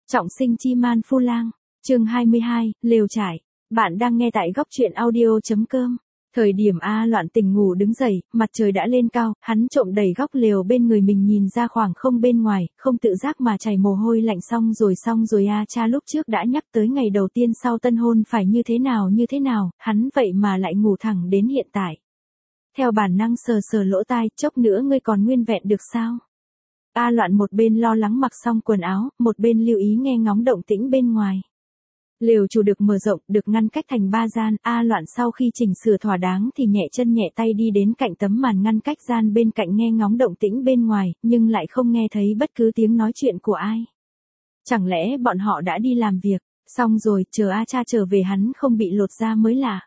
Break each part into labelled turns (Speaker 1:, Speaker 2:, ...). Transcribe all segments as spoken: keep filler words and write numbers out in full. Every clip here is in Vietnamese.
Speaker 1: Trọng sinh chi man phu lang, chương hai mươi hai, lều trải. Bạn đang nghe tại góc truyện audio.com. Thời điểm A Loạn tỉnh ngủ đứng dậy, mặt trời đã lên cao, hắn trộm đẩy góc lều bên người mình nhìn ra khoảng không bên ngoài, không tự giác mà chảy mồ hôi lạnh. Xong rồi xong rồi A cha lúc trước đã nhắc tới ngày đầu tiên sau tân hôn phải như thế nào như thế nào, hắn vậy mà lại ngủ thẳng đến hiện tại. Theo bản năng sờ sờ lỗ tai, chốc nữa ngươi còn nguyên vẹn được sao? A Loạn một bên lo lắng mặc xong quần áo, một bên lưu ý nghe ngóng động tĩnh bên ngoài. Lều chủ được mở rộng, được ngăn cách thành ba gian. A Loạn sau khi chỉnh sửa thỏa đáng thì nhẹ chân nhẹ tay đi đến cạnh tấm màn ngăn cách gian bên cạnh nghe ngóng động tĩnh bên ngoài, nhưng lại không nghe thấy bất cứ tiếng nói chuyện của ai. Chẳng lẽ bọn họ đã đi làm việc, xong rồi, chờ A cha trở về hắn không bị lột da mới lạ.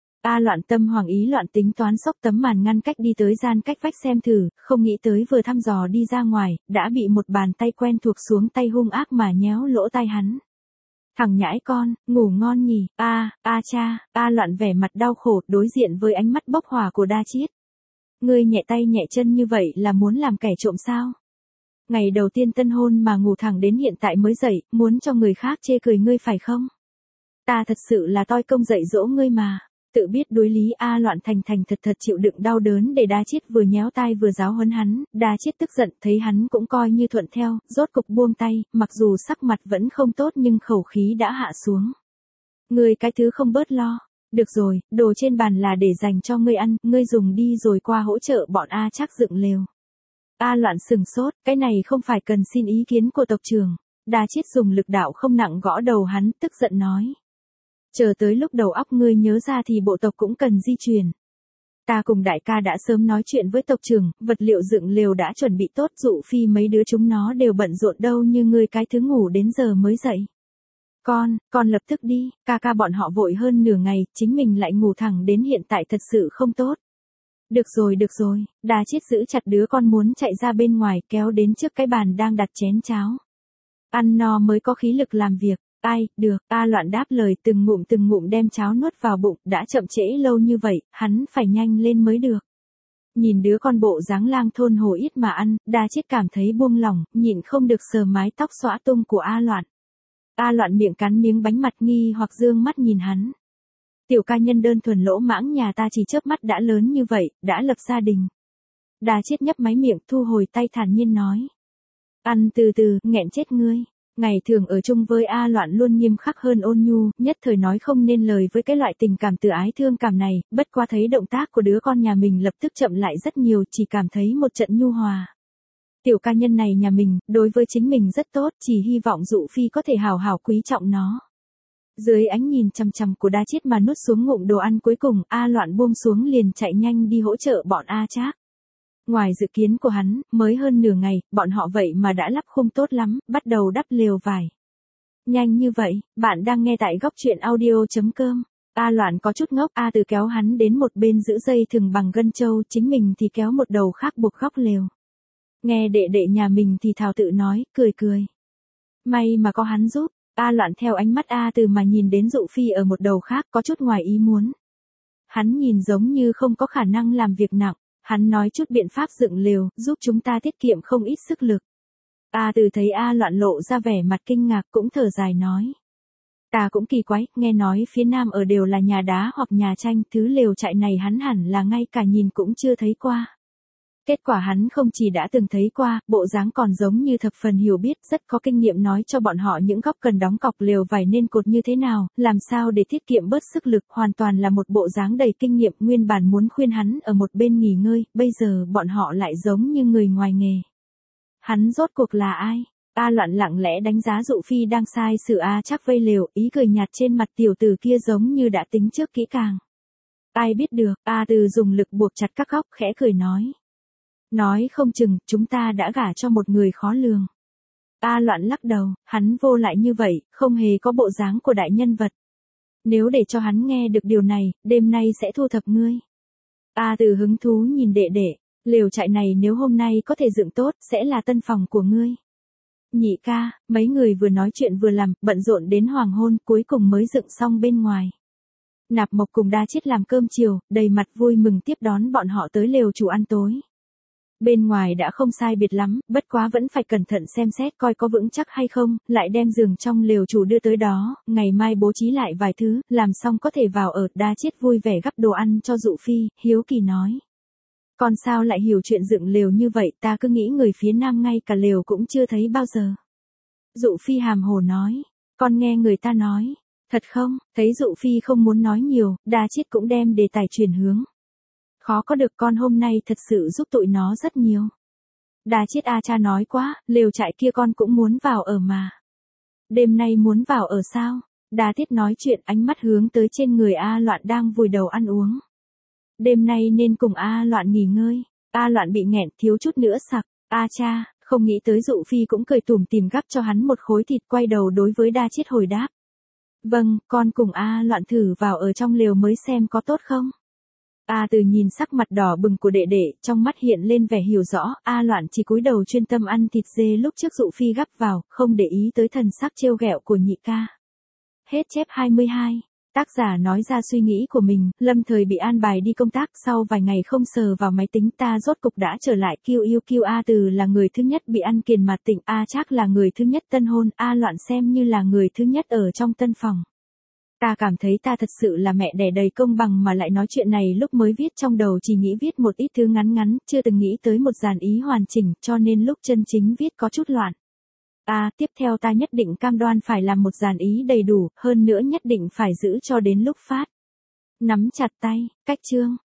Speaker 1: A Loạn tâm hoàng ý loạn tính toán xốc tấm màn ngăn cách đi tới gian cách vách xem thử, không nghĩ tới vừa thăm dò đi ra ngoài, đã bị một bàn tay quen thuộc xuống tay hung ác mà nhéo lỗ tai hắn. Thằng nhãi con, ngủ ngon nhỉ? A, A cha. A Loạn vẻ mặt đau khổ đối diện với ánh mắt bốc hỏa của Đa Chiết. Ngươi nhẹ tay nhẹ chân như vậy là muốn làm kẻ trộm sao? Ngày đầu tiên tân hôn mà ngủ thẳng đến hiện tại mới dậy, muốn cho người khác chê cười ngươi phải không? Ta thật sự là toi công dạy dỗ ngươi mà. Tự biết đối lý A Loạn thành thành thật thật chịu đựng đau đớn để Đa Chiết vừa nhéo tai vừa giáo huấn hắn. Đa Chiết tức giận thấy hắn cũng coi như thuận theo, rốt cục buông tay, mặc dù sắc mặt vẫn không tốt nhưng khẩu khí đã hạ xuống. Ngươi cái thứ không bớt lo. Được rồi, đồ trên bàn là để dành cho ngươi ăn, ngươi dùng đi rồi qua hỗ trợ bọn A chắc dựng lều. A Loạn sừng sốt, cái này không phải cần xin ý kiến của tộc trưởng. Đa Chiết dùng lực đạo không nặng gõ đầu hắn, tức giận nói. Chờ tới lúc đầu óc ngươi nhớ ra thì bộ tộc cũng cần di chuyển. Ta cùng đại ca đã sớm nói chuyện với tộc trưởng, vật liệu dựng lều đã chuẩn bị tốt, Dụ Phi mấy đứa chúng nó đều bận rộn đâu như ngươi cái thứ ngủ đến giờ mới dậy. Con, con lập tức đi, ca ca bọn họ vội hơn nửa ngày, chính mình lại ngủ thẳng đến hiện tại thật sự không tốt. Được rồi được rồi, Đa Chiết giữ chặt đứa con muốn chạy ra bên ngoài kéo đến trước cái bàn đang đặt chén cháo. Ăn no mới có khí lực làm việc. Ai, được, A Loạn đáp lời từng ngụm từng ngụm đem cháo nuốt vào bụng, đã chậm trễ lâu như vậy, hắn phải nhanh lên mới được. Nhìn đứa con bộ dáng lang thôn hồ ít mà ăn, Đa Chiết cảm thấy buông lỏng, nhịn không được sờ mái tóc xõa tung của A Loạn. A Loạn miệng cắn miếng bánh mặt nghi hoặc dương mắt nhìn hắn. Tiểu ca nhân đơn thuần lỗ mãng nhà ta chỉ chớp mắt đã lớn như vậy, đã lập gia đình. Đa Chiết nhấp máy miệng thu hồi tay thản nhiên nói. Ăn từ từ, nghẹn chết ngươi. Ngày thường ở chung với A Loạn luôn nghiêm khắc hơn ôn nhu, nhất thời nói không nên lời với cái loại tình cảm từ ái thương cảm này, bất qua thấy động tác của đứa con nhà mình lập tức chậm lại rất nhiều, chỉ cảm thấy một trận nhu hòa. Tiểu ca nhân này nhà mình, đối với chính mình rất tốt, chỉ hy vọng Dụ Phi có thể hào hào quý trọng nó. Dưới ánh nhìn chằm chằm của Đa Chiết mà nuốt xuống ngụm đồ ăn cuối cùng, A Loạn buông xuống liền chạy nhanh đi hỗ trợ bọn A Trác. Ngoài dự kiến của hắn, mới hơn nửa ngày, bọn họ vậy mà đã lắp khung tốt lắm, bắt đầu đắp lều vải. Nhanh như vậy, bạn đang nghe tại góc truyện audio.com. A Loạn có chút ngốc, A Từ kéo hắn đến một bên giữ dây thừng bằng gân trâu, chính mình thì kéo một đầu khác buộc góc lều. Nghe đệ đệ nhà mình thì thào tự nói, cười cười. May mà có hắn giúp, A Loạn theo ánh mắt A Từ mà nhìn đến Dụ Phi ở một đầu khác, có chút ngoài ý muốn. Hắn nhìn giống như không có khả năng làm việc nặng. Hắn nói chút biện pháp dựng lều, giúp chúng ta tiết kiệm không ít sức lực. A Từ thấy A Loạn lộ ra vẻ mặt kinh ngạc cũng thở dài nói. Ta cũng kỳ quái, nghe nói phía nam ở đều là nhà đá hoặc nhà tranh, thứ lều trại này hắn hẳn là ngay cả nhìn cũng chưa thấy qua. Kết quả hắn không chỉ đã từng thấy qua, bộ dáng còn giống như thập phần hiểu biết, rất có kinh nghiệm nói cho bọn họ những góc cần đóng cọc lều vải nên cột như thế nào, làm sao để tiết kiệm bớt sức lực, hoàn toàn là một bộ dáng đầy kinh nghiệm, nguyên bản muốn khuyên hắn ở một bên nghỉ ngơi, bây giờ bọn họ lại giống như người ngoài nghề. Hắn rốt cuộc là ai? A Loạn lặng lẽ đánh giá Dụ Phi đang sai sự A Trác vây lều, ý cười nhạt trên mặt tiểu tử kia giống như đã tính trước kỹ càng. Ai biết được, A Từ dùng lực buộc chặt các góc, khẽ cười nói. Nói không chừng, chúng ta đã gả cho một người khó lường. A Loạn lắc đầu, hắn vô lại như vậy, không hề có bộ dáng của đại nhân vật. Nếu để cho hắn nghe được điều này, đêm nay sẽ thu thập ngươi. A Từ hứng thú nhìn đệ đệ, lều trại này nếu hôm nay có thể dựng tốt, sẽ là tân phòng của ngươi. Nhị ca, mấy người vừa nói chuyện vừa làm, bận rộn đến hoàng hôn, cuối cùng mới dựng xong bên ngoài. Nạp Mộc cùng Đa Chiết làm cơm chiều, đầy mặt vui mừng tiếp đón bọn họ tới lều chủ ăn tối. Bên ngoài đã không sai biệt lắm, bất quá vẫn phải cẩn thận xem xét coi có vững chắc hay không, lại đem giường trong lều chủ đưa tới đó, ngày mai bố trí lại vài thứ, làm xong có thể vào ở. Đa Chiết vui vẻ gắp đồ ăn cho Dụ Phi, hiếu kỳ nói. Con sao lại hiểu chuyện dựng lều như vậy, ta cứ nghĩ người phía nam ngay cả lều cũng chưa thấy bao giờ. Dụ Phi hàm hồ nói, con nghe người ta nói. Thật không? Thấy Dụ Phi không muốn nói nhiều, Đa Chiết cũng đem đề tài chuyển hướng. Khó có được con hôm nay thật sự giúp tụi nó rất nhiều. Đa Chiết a cha nói quá, lều trại kia con cũng muốn vào ở mà. Đêm nay muốn vào ở sao? Đa Tiết nói chuyện ánh mắt hướng tới trên người A Loạn đang vùi đầu ăn uống. Đêm nay nên cùng A Loạn nghỉ ngơi. A Loạn bị nghẹn thiếu chút nữa sặc. A cha, không nghĩ tới Dụ Phi cũng cười tủm tỉm gắp cho hắn một khối thịt, quay đầu đối với Đa Chiết hồi đáp. Vâng, con cùng A Loạn thử vào ở trong lều mới xem có tốt không? A Từ nhìn sắc mặt đỏ bừng của đệ đệ, trong mắt hiện lên vẻ hiểu rõ. A Loạn chỉ cúi đầu chuyên tâm ăn thịt dê lúc trước Dụ Phi gắp vào, không để ý tới thần sắc trêu ghẹo của nhị ca. Hết chép hai mươi hai. Tác giả nói ra suy nghĩ của mình. Lâm Thời bị an bài đi công tác, sau vài ngày không sờ vào máy tính, ta rốt cục đã trở lại. Kiêu yêu kiêu. A Từ là người thứ nhất bị ăn kiền mà tỉnh. A Trác là người thứ nhất tân hôn. A Loạn xem như là người thứ nhất ở trong tân phòng. Ta cảm thấy ta thật sự là mẹ đẻ đầy công bằng mà lại nói chuyện này lúc mới viết trong đầu chỉ nghĩ viết một ít thứ ngắn ngắn, chưa từng nghĩ tới một dàn ý hoàn chỉnh, cho nên lúc chân chính viết có chút loạn. À, tiếp theo ta nhất định cam đoan phải làm một dàn ý đầy đủ, hơn nữa nhất định phải giữ cho đến lúc phát. Nắm chặt tay, cách chương.